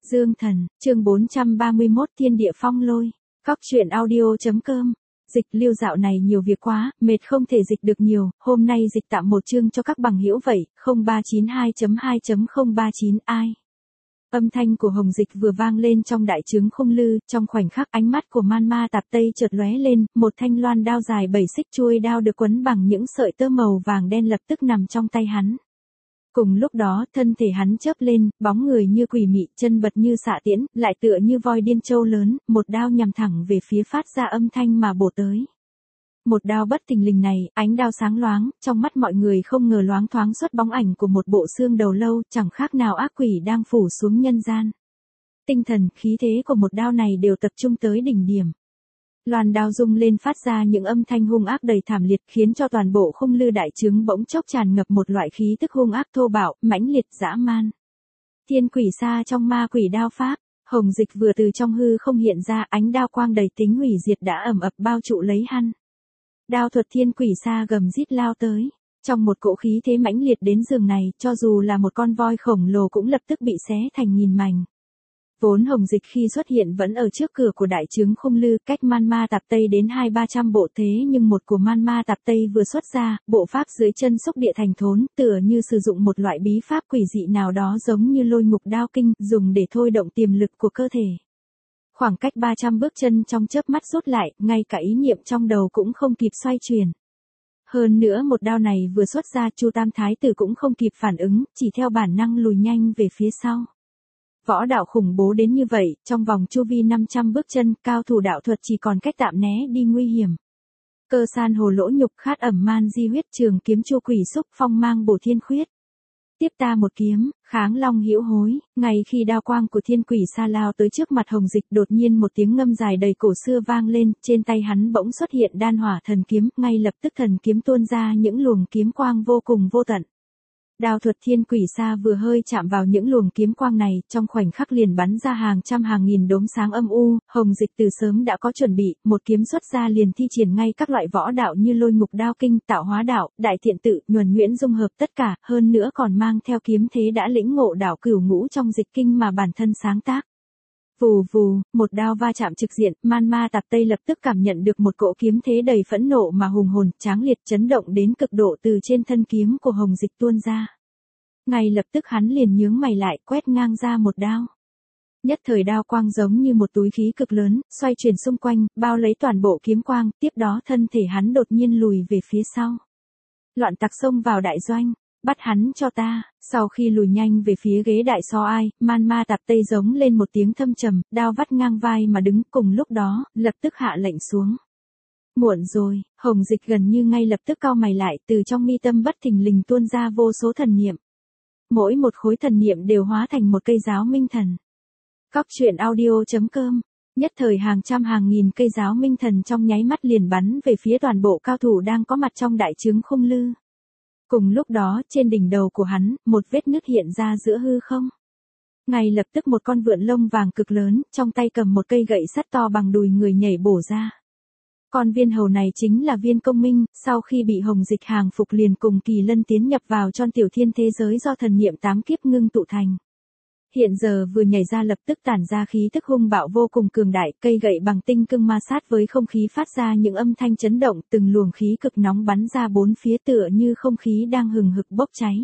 Dương Thần, chương 431 Thiên Địa Phong Lôi. Các chuyện audio.com. Dịch Lưu dạo này nhiều việc quá, mệt không thể dịch được nhiều, hôm nay dịch tạm một chương cho các bằng hữu vậy, 0392.2.039 ai. Âm thanh của Hồng Dịch vừa vang lên trong đại trướng Khung Lư, trong khoảnh khắc ánh mắt của Man Ma Tạp Tây chợt lóe lên, một thanh loan đao dài 7 xích chuôi đao được quấn bằng những sợi tơ màu vàng đen lập tức nằm trong tay hắn. Cùng lúc đó, thân thể hắn chớp lên, bóng người như quỷ mị, chân bật như xạ tiễn, lại tựa như voi điên trâu lớn, một đao nhằm thẳng về phía phát ra âm thanh mà bổ tới. Một đao bất thình lình này, ánh đao sáng loáng, trong mắt mọi người không ngờ loáng thoáng xuất bóng ảnh của một bộ xương đầu lâu, chẳng khác nào ác quỷ đang phủ xuống nhân gian. Tinh thần, khí thế của một đao này đều tập trung tới đỉnh điểm. Loan đao rung lên phát ra những âm thanh hung ác đầy thảm liệt, khiến cho toàn bộ Khung Lư đại trướng bỗng chốc tràn ngập một loại khí tức hung ác thô bạo, mãnh liệt dã man. Thiên quỷ sa trong ma quỷ đao pháp, Hồng Dịch vừa từ trong hư không hiện ra, ánh đao quang đầy tính hủy diệt đã ầm ập bao trụ lấy hắn. Đao thuật thiên quỷ sa gầm rít lao tới, trong một cỗ khí thế mãnh liệt đến giường này, cho dù là một con voi khổng lồ cũng lập tức bị xé thành nghìn mảnh. Vốn Hồng Dịch khi xuất hiện vẫn ở trước cửa của đại trướng Khung Lư, cách Man Ma Tạp Tây đến 200-300 bộ, thế nhưng một của Man Ma Tạp Tây vừa xuất ra, bộ pháp dưới chân xúc địa thành thốn, tựa như sử dụng một loại bí pháp quỷ dị nào đó giống như lôi ngục đao kinh, dùng để thôi động tiềm lực của cơ thể. Khoảng cách 300 bước chân trong chớp mắt rút lại, ngay cả ý niệm trong đầu cũng không kịp xoay chuyển. Hơn nữa một đao này vừa xuất ra, Chu Tam Thái Tử cũng không kịp phản ứng, chỉ theo bản năng lùi nhanh về phía sau. Võ đạo khủng bố đến như vậy, trong vòng chu vi 500 bước chân, cao thủ đạo thuật chỉ còn cách tạm né đi nguy hiểm. Cơ san hồ lỗ nhục, khát ẩm man di huyết, trường kiếm chu quỷ xúc, phong mang bổ thiên khuyết. Tiếp ta một kiếm, kháng long hữu hối. Ngay khi đao quang của thiên quỷ sa lao tới trước mặt Hồng Dịch, đột nhiên một tiếng ngâm dài đầy cổ xưa vang lên, trên tay hắn bỗng xuất hiện đan hỏa thần kiếm, ngay lập tức thần kiếm tuôn ra những luồng kiếm quang vô cùng vô tận. Đao thuật thiên quỷ sa vừa hơi chạm vào những luồng kiếm quang này, trong khoảnh khắc liền bắn ra hàng trăm hàng nghìn đốm sáng âm u. Hồng Dịch từ sớm đã có chuẩn bị, một kiếm xuất ra liền thi triển ngay các loại võ đạo như lôi ngục đao kinh, tạo hóa đạo, đại thiện tự, nhuần nhuyễn dung hợp tất cả, hơn nữa còn mang theo kiếm thế đã lĩnh ngộ đạo cửu ngũ trong dịch kinh mà bản thân sáng tác. Vù vù, một đao va chạm trực diện, Man Ma Tạp Tây lập tức cảm nhận được một cỗ kiếm thế đầy phẫn nộ mà hùng hồn, tráng liệt, chấn động đến cực độ từ trên thân kiếm của Hồng Dịch tuôn ra. Ngay lập tức hắn liền nhướng mày lại, quét ngang ra một đao. Nhất thời đao quang giống như một túi khí cực lớn, xoay chuyển xung quanh, bao lấy toàn bộ kiếm quang, tiếp đó thân thể hắn đột nhiên lùi về phía sau. Loạn tặc xông vào đại doanh, bắt hắn cho ta. Sau khi lùi nhanh về phía ghế đại so ai, Man Ma Tạp Tây giống lên một tiếng thâm trầm, đao vắt ngang vai mà đứng, cùng lúc đó, lập tức hạ lệnh xuống. Muộn rồi, Hồng Dịch gần như ngay lập tức cau mày lại, từ trong mi tâm bất thình lình tuôn ra vô số thần niệm. Mỗi một khối thần niệm đều hóa thành một cây giáo minh thần. Các chuyện audio.com. Nhất thời hàng trăm hàng nghìn cây giáo minh thần trong nháy mắt liền bắn về phía toàn bộ cao thủ đang có mặt trong đại trướng Khung Lư. Cùng lúc đó, trên đỉnh đầu của hắn, một vết nứt hiện ra giữa hư không. Ngay lập tức một con vượn lông vàng cực lớn, trong tay cầm một cây gậy sắt to bằng đùi người nhảy bổ ra. Con viên hầu này chính là Viên Công Minh, sau khi bị Hồng Dịch hàng phục liền cùng Kỳ Lân tiến nhập vào trong tiểu thiên thế giới do thần niệm 8 kiếp ngưng tụ thành. Hiện giờ vừa nhảy ra lập tức tản ra khí tức hung bạo vô cùng cường đại, cây gậy bằng tinh cương ma sát với không khí phát ra những âm thanh chấn động, từng luồng khí cực nóng bắn ra bốn phía tựa như không khí đang hừng hực bốc cháy.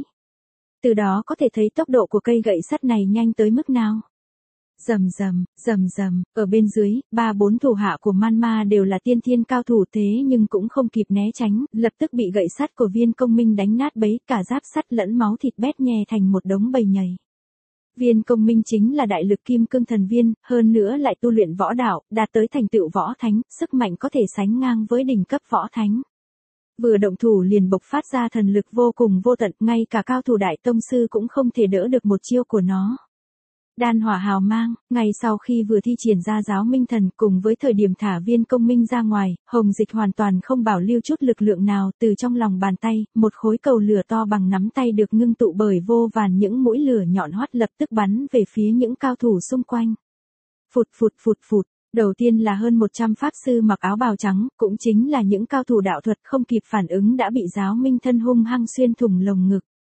Từ đó có thể thấy tốc độ của cây gậy sắt này nhanh tới mức nào. Rầm rầm, rầm rầm, ở bên dưới, 3-4 thủ hạ của Man Ma đều là tiên thiên cao thủ, thế nhưng cũng không kịp né tránh, lập tức bị gậy sắt của Viên Công Minh đánh nát bấy, cả giáp sắt lẫn máu thịt bét nhè thành một đống bầy nhầy. Viên Công Minh chính là đại lực kim cương thần viên, hơn nữa lại tu luyện võ đạo, đạt tới thành tựu võ thánh, sức mạnh có thể sánh ngang với đỉnh cấp võ thánh. Vừa động thủ liền bộc phát ra thần lực vô cùng vô tận, ngay cả cao thủ đại tông sư cũng không thể đỡ được một chiêu của nó. Đan hỏa hào mang, ngay sau khi vừa thi triển ra giáo minh thần cùng với thời điểm thả Viên Công Minh ra ngoài, Hồng Dịch hoàn toàn không bảo lưu chút lực lượng nào, từ trong lòng bàn tay, một khối cầu lửa to bằng nắm tay được ngưng tụ bởi vô vàn những mũi lửa nhọn hoắt lập tức bắn về phía những cao thủ xung quanh. Phụt phụt phụt phụt, đầu tiên là hơn 100 pháp sư mặc áo bào trắng, cũng chính là những cao thủ đạo thuật không kịp phản ứng đã bị giáo minh thân hung hăng xuyên thủng lồng ngực.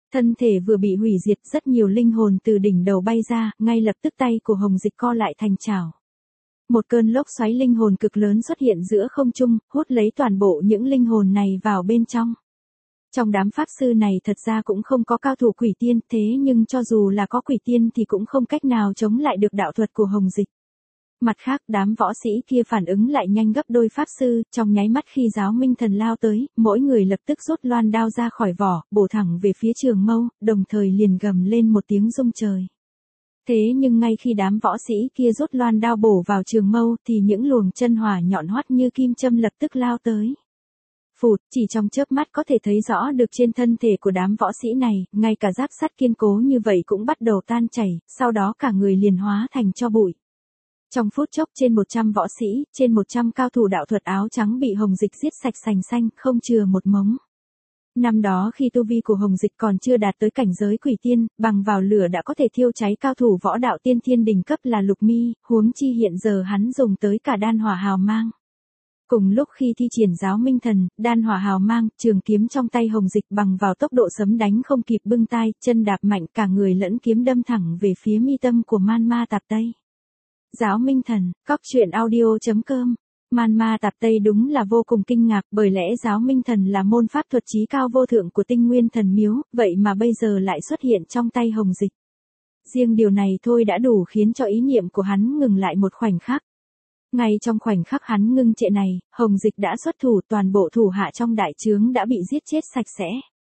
Thân thể vừa bị hủy diệt, rất nhiều linh hồn từ đỉnh đầu bay ra, ngay lập tức tay của Hồng Dịch co lại thành chảo. Một cơn lốc xoáy linh hồn cực lớn xuất hiện giữa không trung, hút lấy toàn bộ những linh hồn này vào bên trong. Trong đám pháp sư này thật ra cũng không có cao thủ quỷ tiên, thế nhưng cho dù là có quỷ tiên thì cũng không cách nào chống lại được đạo thuật của Hồng Dịch. Mặt khác, đám võ sĩ kia phản ứng lại nhanh gấp đôi pháp sư, trong nháy mắt khi giáo minh thần lao tới, mỗi người lập tức rút loan đao ra khỏi vỏ, bổ thẳng về phía Trường Mâu, đồng thời liền gầm lên một tiếng rung trời. Thế nhưng ngay khi đám võ sĩ kia rút loan đao bổ vào Trường Mâu thì những luồng chân hỏa nhọn hoắt như kim châm lập tức lao tới. Phụt, chỉ trong chớp mắt có thể thấy rõ được trên thân thể của đám võ sĩ này, ngay cả giáp sắt kiên cố như vậy cũng bắt đầu tan chảy, sau đó cả người liền hóa thành tro bụi. Trong phút chốc trên 100 võ sĩ, trên 100 cao thủ đạo thuật áo trắng bị Hồng Dịch giết sạch sành xanh, không chừa một mống. Năm đó khi tu vi của Hồng Dịch còn chưa đạt tới cảnh giới quỷ tiên, bằng vào lửa đã có thể thiêu cháy cao thủ võ đạo tiên thiên đỉnh cấp là Lục Mi, huống chi hiện giờ hắn dùng tới cả đan hỏa hào mang. Cùng lúc khi thi triển giáo minh thần, đan hỏa hào mang, trường kiếm trong tay Hồng Dịch bằng vào tốc độ sấm đánh không kịp bưng tai, chân đạp mạnh cả người lẫn kiếm đâm thẳng về phía mi tâm của Man Ma Tạp Tây. Giáo minh thần, Cóc Truyện Audio.com. Man Ma Tạp Tây đúng là vô cùng kinh ngạc, bởi lẽ giáo minh thần là môn pháp thuật chí cao vô thượng của Tinh Nguyên Thần Miếu, vậy mà bây giờ lại xuất hiện trong tay Hồng Dịch. Riêng điều này thôi đã đủ khiến cho ý niệm của hắn ngừng lại một khoảnh khắc. Ngay trong khoảnh khắc hắn ngưng trệ này, Hồng Dịch đã xuất thủ, toàn bộ thủ hạ trong đại trướng đã bị giết chết sạch sẽ.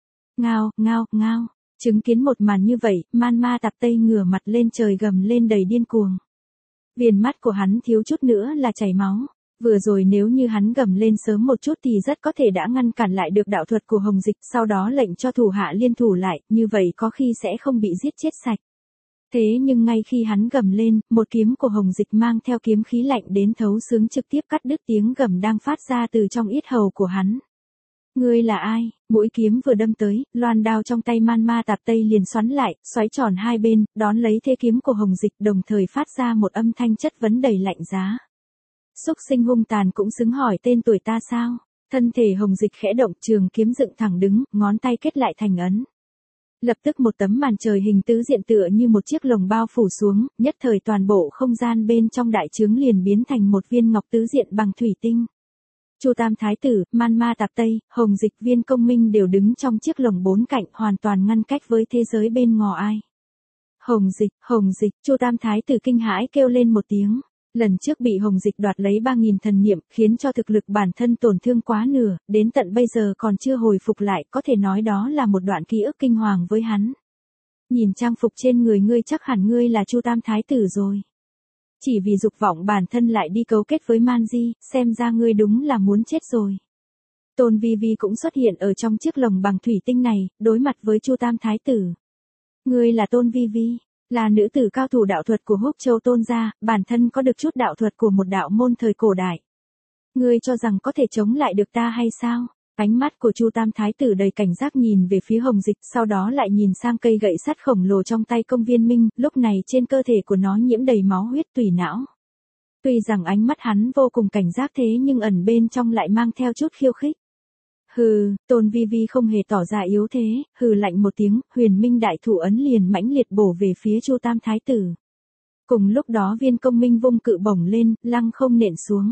Ngao, ngao, ngao, chứng kiến một màn như vậy, Man Ma Tạp Tây ngửa mặt lên trời gầm lên đầy điên cuồng. Viền mắt của hắn thiếu chút nữa là chảy máu. Vừa rồi nếu như hắn gầm lên sớm một chút thì rất có thể đã ngăn cản lại được đạo thuật của Hồng Dịch, sau đó lệnh cho thủ hạ liên thủ lại, như vậy có khi sẽ không bị giết chết sạch. Thế nhưng ngay khi hắn gầm lên, một kiếm của Hồng Dịch mang theo kiếm khí lạnh đến thấu xương trực tiếp cắt đứt tiếng gầm đang phát ra từ trong yết hầu của hắn. Ngươi là ai? Mũi kiếm vừa đâm tới, loan đao trong tay Man Ma Tạp Tây liền xoắn lại, xoáy tròn hai bên, đón lấy thế kiếm của Hồng Dịch, đồng thời phát ra một âm thanh chất vấn đầy lạnh giá. Xúc sinh hung tàn cũng xứng hỏi tên tuổi ta sao? Thân thể Hồng Dịch khẽ động, trường kiếm dựng thẳng đứng, ngón tay kết lại thành ấn. Lập tức một tấm màn trời hình tứ diện tựa như một chiếc lồng bao phủ xuống, nhất thời toàn bộ không gian bên trong đại trướng liền biến thành một viên ngọc tứ diện bằng thủy tinh. Chu Tam Thái Tử, Man Ma Tạp Tây, Hồng Dịch, Viên Công Minh đều đứng trong chiếc lồng bốn cạnh, hoàn toàn ngăn cách với thế giới bên ngoài. Hồng Dịch, Chu Tam Thái Tử kinh hãi kêu lên một tiếng. Lần trước bị Hồng Dịch đoạt lấy 3.000 thần niệm, khiến cho thực lực bản thân tổn thương quá nửa, đến tận bây giờ còn chưa hồi phục lại, có thể nói đó là một đoạn ký ức kinh hoàng với hắn. Nhìn trang phục trên người ngươi chắc hẳn ngươi là Chu Tam Thái Tử rồi. Chỉ vì dục vọng bản thân lại đi cấu kết với Man Di, xem ra ngươi đúng là muốn chết rồi. Tôn Vi Vi cũng xuất hiện ở trong chiếc lồng bằng thủy tinh này, đối mặt với Chu Tam Thái Tử. Ngươi là Tôn Vi Vi, là nữ tử cao thủ đạo thuật của Húc Châu Tôn gia, bản thân có được chút đạo thuật của một đạo môn thời cổ đại. Ngươi cho rằng có thể chống lại được ta hay sao? Ánh mắt của Chu Tam Thái Tử đầy cảnh giác nhìn về phía Hồng Dịch, sau đó lại nhìn sang cây gậy sắt khổng lồ trong tay Công Viên Minh, lúc này trên cơ thể của nó nhiễm đầy máu huyết tủy não. Tuy rằng ánh mắt hắn vô cùng cảnh giác thế nhưng ẩn bên trong lại mang theo chút khiêu khích. Hừ, Tôn Vi Vi không hề tỏ ra yếu thế, hừ lạnh một tiếng, Huyền Minh đại thủ ấn liền mãnh liệt bổ về phía Chu Tam Thái Tử. Cùng lúc đó Viên Công Minh vung cự bổng lên, lăng không nện xuống.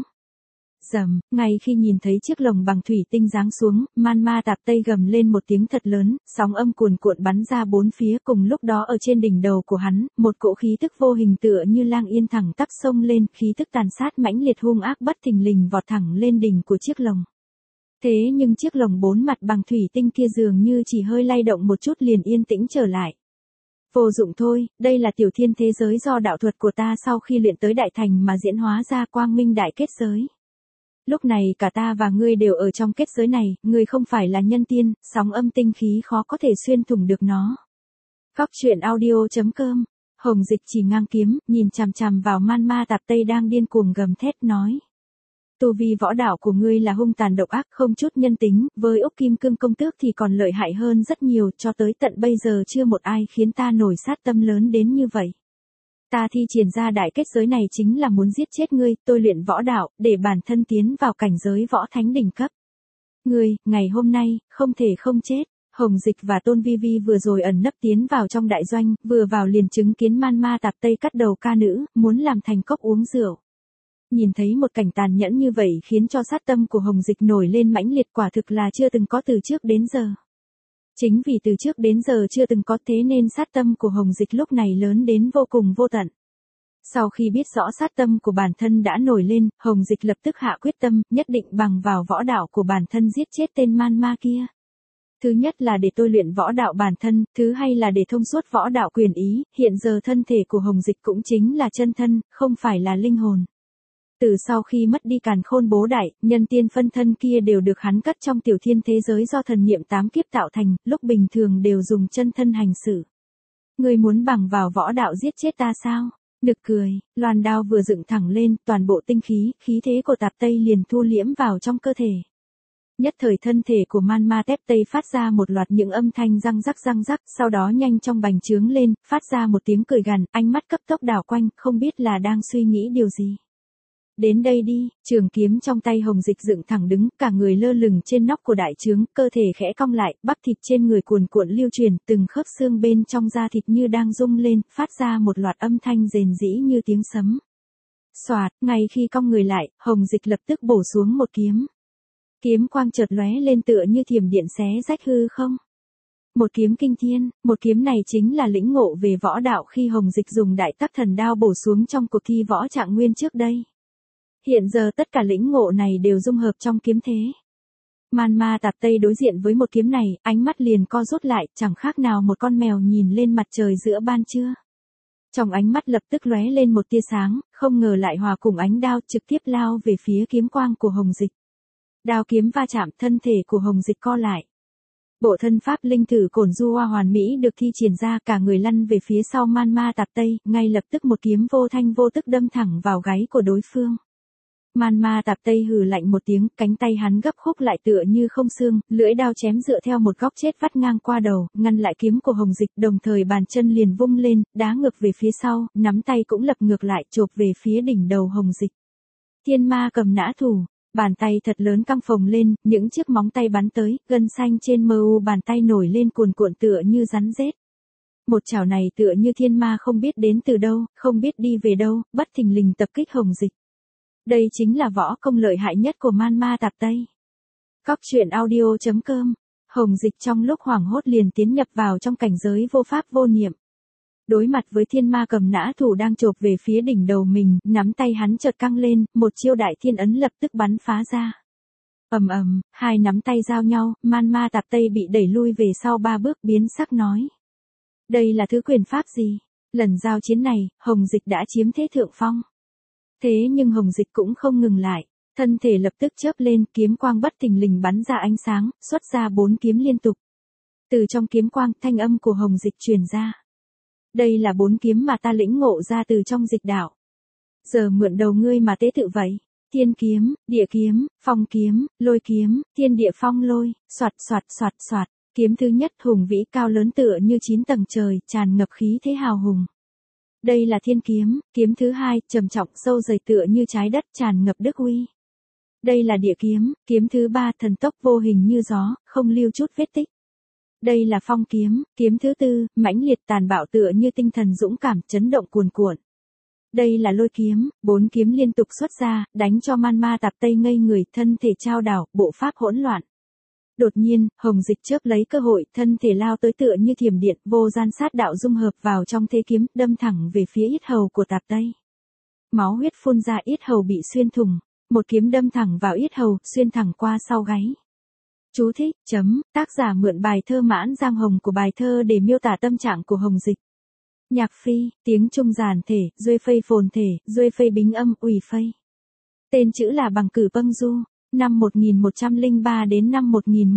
Rầm, ngay khi nhìn thấy chiếc lồng bằng thủy tinh giáng xuống, Man Ma Tạp Tây gầm lên một tiếng thật lớn, sóng âm cuồn cuộn bắn ra bốn phía, cùng lúc đó ở trên đỉnh đầu của hắn, một cỗ khí tức vô hình tựa như lang yên thẳng tắp sông lên, khí tức tàn sát mãnh liệt hung ác bất thình lình vọt thẳng lên đỉnh của chiếc lồng. Thế nhưng chiếc lồng bốn mặt bằng thủy tinh kia dường như chỉ hơi lay động một chút liền yên tĩnh trở lại. Vô dụng thôi, đây là tiểu thiên thế giới do đạo thuật của ta sau khi luyện tới đại thành mà diễn hóa ra quang minh đại kết giới. Lúc này cả ta và ngươi đều ở trong kết giới này, ngươi không phải là nhân tiên, sóng âm tinh khí khó có thể xuyên thủng được nó. Cóc Truyện Audio.com. Hồng Dịch chỉ ngang kiếm, nhìn chằm chằm vào Man Ma Tạp Tây đang điên cuồng gầm thét nói. Tu vi võ đạo của ngươi là hung tàn độc ác không chút nhân tính, với Úc Kim Cương công tước thì còn lợi hại hơn rất nhiều, cho tới tận bây giờ chưa một ai khiến ta nổi sát tâm lớn đến như vậy. Ta thi triển ra đại kết giới này chính là muốn giết chết ngươi, tôi luyện võ đạo, để bản thân tiến vào cảnh giới võ thánh đỉnh cấp. Ngươi, ngày hôm nay, không thể không chết. Hồng Dịch và Tôn Vi Vi vừa rồi ẩn nấp tiến vào trong đại doanh, vừa vào liền chứng kiến Man Ma Tạp Tây cắt đầu ca nữ, muốn làm thành cốc uống rượu. Nhìn thấy một cảnh tàn nhẫn như vậy khiến cho sát tâm của Hồng Dịch nổi lên mãnh liệt, quả thực là chưa từng có từ trước đến giờ. Chính vì từ trước đến giờ chưa từng có, thế nên sát tâm của Hồng Dịch lúc này lớn đến vô cùng vô tận. Sau khi biết rõ sát tâm của bản thân đã nổi lên, Hồng Dịch lập tức hạ quyết tâm, nhất định bằng vào võ đạo của bản thân giết chết tên man ma kia. Thứ nhất là để tôi luyện võ đạo bản thân, thứ hai là để thông suốt võ đạo quyền ý, hiện giờ thân thể của Hồng Dịch cũng chính là chân thân, không phải là linh hồn. Từ sau khi mất đi càn khôn bố đại, nhân tiên phân thân kia đều được hắn cất trong tiểu thiên thế giới do thần niệm 8 kiếp tạo thành, lúc bình thường đều dùng chân thân hành xử. Ngươi muốn bằng vào võ đạo giết chết ta sao? Nực cười, loan đao vừa dựng thẳng lên, toàn bộ tinh khí, khí thế của Tạp Tây liền thu liễm vào trong cơ thể. Nhất thời thân thể của Man Ma Tép Tây phát ra một loạt những âm thanh răng rắc, sau đó nhanh trong bành trướng lên, phát ra một tiếng cười gằn, ánh mắt cấp tốc đảo quanh, không biết là đang suy nghĩ điều gì. Đến đây đi, trường kiếm trong tay Hồng Dịch dựng thẳng đứng, cả người lơ lửng trên nóc của đại trướng, cơ thể khẽ cong lại, bắp thịt trên người cuồn cuộn lưu truyền, từng khớp xương bên trong da thịt như đang rung lên, phát ra một loạt âm thanh rền rĩ như tiếng sấm. Xoạt, ngay khi cong người lại, Hồng Dịch lập tức bổ xuống một kiếm. Kiếm quang chợt lóe lên tựa như thiểm điện xé rách hư không. Một kiếm kinh thiên, một kiếm này chính là lĩnh ngộ về võ đạo khi Hồng Dịch dùng đại tắc thần đao bổ xuống trong cuộc thi võ trạng nguyên trước đây. Hiện giờ tất cả lĩnh ngộ này đều dung hợp trong kiếm thế. Man Ma Tạp Tây đối diện với một kiếm này, ánh mắt liền co rút lại, chẳng khác nào một con mèo nhìn lên mặt trời giữa ban trưa. Trong ánh mắt lập tức lóe lên một tia sáng, không ngờ lại hòa cùng ánh đao trực tiếp lao về phía kiếm quang của Hồng Dịch. Đao kiếm va chạm, thân thể của Hồng Dịch co lại. Bộ thân pháp linh thử cổn du hoa hoàn mỹ được thi triển ra, cả người lăn về phía sau Man Ma Tạp Tây, ngay lập tức một kiếm vô thanh vô tức đâm thẳng vào gáy của đối phương. Man Ma Tạp Tây hừ lạnh một tiếng, cánh tay hắn gấp khúc lại tựa như không xương, lưỡi đao chém dựa theo một góc chết vắt ngang qua đầu, ngăn lại kiếm của Hồng Dịch, đồng thời bàn chân liền vung lên, đá ngược về phía sau, nắm tay cũng lập ngược lại, chộp về phía đỉnh đầu Hồng Dịch. Thiên Ma cầm nã thủ, bàn tay thật lớn căng phồng lên, những chiếc móng tay bắn tới, gân xanh trên mờ u bàn tay nổi lên cuồn cuộn tựa như rắn rết. Một chảo này tựa như thiên ma không biết đến từ đâu, không biết đi về đâu, bất thình lình tập kích Hồng Dịch. Đây chính là võ công lợi hại nhất của Man Ma Tạp Tây. Cóc truyện audio.com. Hồng Dịch trong lúc hoảng hốt liền tiến nhập vào trong cảnh giới vô pháp vô niệm. Đối mặt với thiên ma cầm nã thủ đang chộp về phía đỉnh đầu mình, nắm tay hắn chợt căng lên, một chiêu đại thiên ấn lập tức bắn phá ra. Ầm ầm, hai nắm tay giao nhau, Man Ma Tạp Tây bị đẩy lui về sau 3 bước, biến sắc nói. Đây là thứ quyền pháp gì? Lần giao chiến này, Hồng Dịch đã chiếm thế thượng phong. Thế nhưng Hồng Dịch cũng không ngừng lại, thân thể lập tức chớp lên, kiếm quang bất thình lình bắn ra ánh sáng, xuất ra 4 kiếm liên tục. Từ trong kiếm quang, thanh âm của Hồng Dịch truyền ra. Đây là 4 kiếm mà ta lĩnh ngộ ra từ trong dịch đạo. Giờ mượn đầu ngươi mà tế tự vậy. Thiên kiếm, địa kiếm, phong kiếm, lôi kiếm, thiên địa phong lôi, soạt soạt soạt soạt. Kiếm thứ nhất hùng vĩ cao lớn tựa như 9 tầng trời, tràn ngập khí thế hào hùng. Đây là thiên kiếm, kiếm thứ hai, trầm trọng sâu dày tựa như trái đất, tràn ngập đức uy. Đây là địa kiếm, kiếm thứ ba, thần tốc vô hình như gió, không lưu chút vết tích. Đây là phong kiếm, kiếm thứ tư, mãnh liệt tàn bạo tựa như tinh thần dũng cảm, chấn động cuồn cuộn. Đây là lôi kiếm, 4 kiếm liên tục xuất ra, đánh cho Man Ma Tạp Tây ngây người, thân thể chao đảo, bộ pháp hỗn loạn. Đột nhiên, Hồng Dịch chớp lấy cơ hội, thân thể lao tới tựa như thiểm điện, vô gian sát đạo dung hợp vào trong thế kiếm, đâm thẳng về phía yết hầu của Tạp Tây. Máu huyết phun ra, yết hầu bị xuyên thủng, một kiếm đâm thẳng vào yết hầu, xuyên thẳng qua sau gáy. Chú thích, tác giả mượn bài thơ Mãn Giang Hồng của bài thơ để miêu tả tâm trạng của Hồng Dịch. Nhạc phi, tiếng Trung giản thể, duê phây phồn thể, duê phây bính âm, ủy phây. Tên chữ là Bằng Cử Pâng Du, năm 1103 đến năm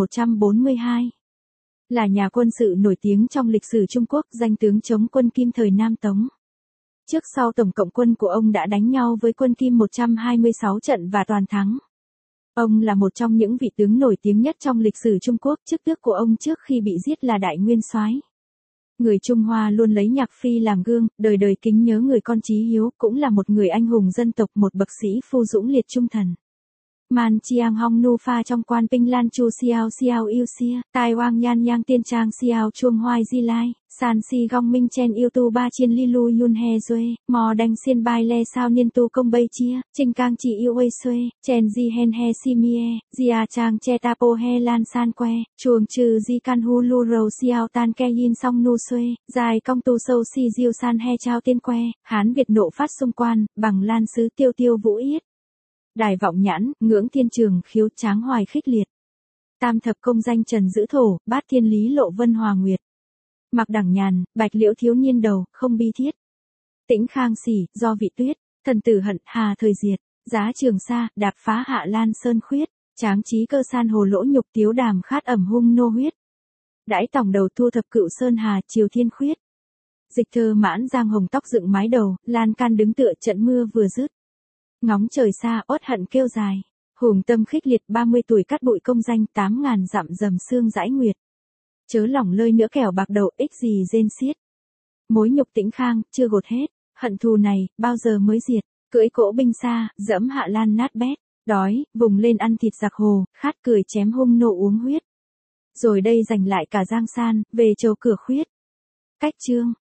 1142. Là nhà quân sự nổi tiếng trong lịch sử Trung Quốc, danh tướng chống quân Kim thời Nam Tống. Trước sau tổng cộng quân của ông đã đánh nhau với quân Kim 126 trận và toàn thắng. Ông là một trong những vị tướng nổi tiếng nhất trong lịch sử Trung Quốc, chức tước của ông trước khi bị giết là Đại Nguyên Soái. Người Trung Hoa luôn lấy Nhạc Phi làm gương, đời đời kính nhớ người con chí hiếu, cũng là một người anh hùng dân tộc, một bậc sĩ phu dũng liệt trung thần. Man chiang hong nu pha trong quan pinh lan chu xiao xiao yêu xia, tai wang yan yang tiên trang xiao chuông hoài di lai, san si gong minh chen yêu tu ba chiên li lu yun he duê, mò đành xiên bai le sao niên tu công bay chia, trinh cang chỉ yêu uê xuê, chen di hen he si mie, zia trang che ta po he lan san que, chuồng trừ di can hu lu rầu xiao tan ke yin song nu xuê, dài cong tu sâu si diêu san he trao tiên que, Hán Việt nộ phát xung quan, bằng lan sứ tiêu tiêu vũ yết. Đài vọng nhãn, ngưỡng thiên trường khiếu tráng hoài khích liệt. Tam thập công danh trần giữ thổ, bát thiên lý lộ vân hòa nguyệt. Mặc đẳng nhàn, bạch liễu thiếu niên đầu, không bi thiết. Tĩnh khang sỉ, do vị tuyết, thần tử hận, hà thời diệt. Giá trường sa, đạp phá hạ lan sơn khuyết. Tráng trí cơ san hồ lỗ nhục tiếu đàm khát ẩm hung nô huyết. Đãi tòng đầu thu thập cựu sơn hà, triều thiên khuyết. Dịch thơ mãn giang hồng tóc dựng mái đầu, lan can đứng tựa trận mưa vừa dứt. Ngóng trời xa, uất hận kêu dài. Hùng tâm khích liệt 30 tuổi cắt bụi công danh 8.000 dặm dầm xương dãi nguyệt. Chớ lòng lơi nữa kẻo bạc đầu ích gì rên xiết. Mối nhục Tĩnh Khang, chưa gột hết. Hận thù này, bao giờ mới diệt. Cưỡi cỗ binh xa, dẫm hạ lan nát bét. Đói, vùng lên ăn thịt giặc hồ, khát cười chém hung nộ uống huyết. Rồi đây giành lại cả giang san, về chầu cửa khuyết. Cách chương.